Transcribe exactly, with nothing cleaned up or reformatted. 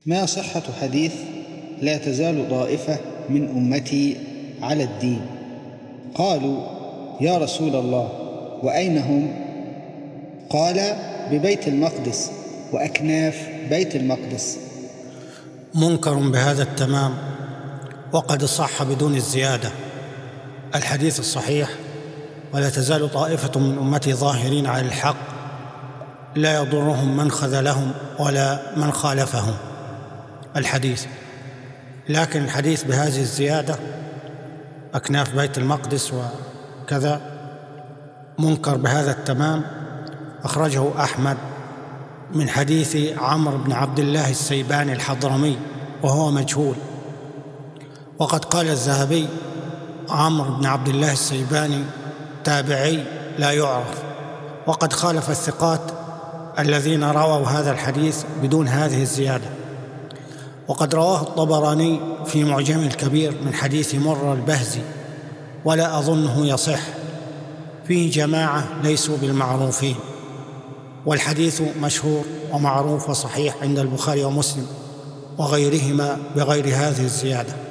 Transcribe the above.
ما صحة حديث لا تزال طائفة من أمتي على الدين؟ قالوا: يا رسول الله، وأين هم؟ قال: ببيت المقدس وأكناف بيت المقدس. منكر بهذا التمام، وقد صح بدون الزيادة الحديث الصحيح: ولا تزال طائفة من أمتي ظاهرين على الحق لا يضرهم من خذلهم ولا من خالفهم، الحديث. لكن الحديث بهذه الزيادة أكناف بيت المقدس وكذا منكر بهذا التمام. أخرجه أحمد من حديث عمرو بن عبد الله السيباني الحضرمي وهو مجهول. وقد قال الذهبي: عمرو بن عبد الله السيباني تابعي لا يعرف، وقد خالف الثقات الذين رووا هذا الحديث بدون هذه الزيادة. وقد رواه الطبراني في معجم الكبير من حديث مرة البهزي، ولا أظنه يصح، فيه جماعة ليسوا بالمعروفين، والحديث مشهور ومعروف وصحيح عند البخاري ومسلم وغيرهما بغير هذه الزيادة.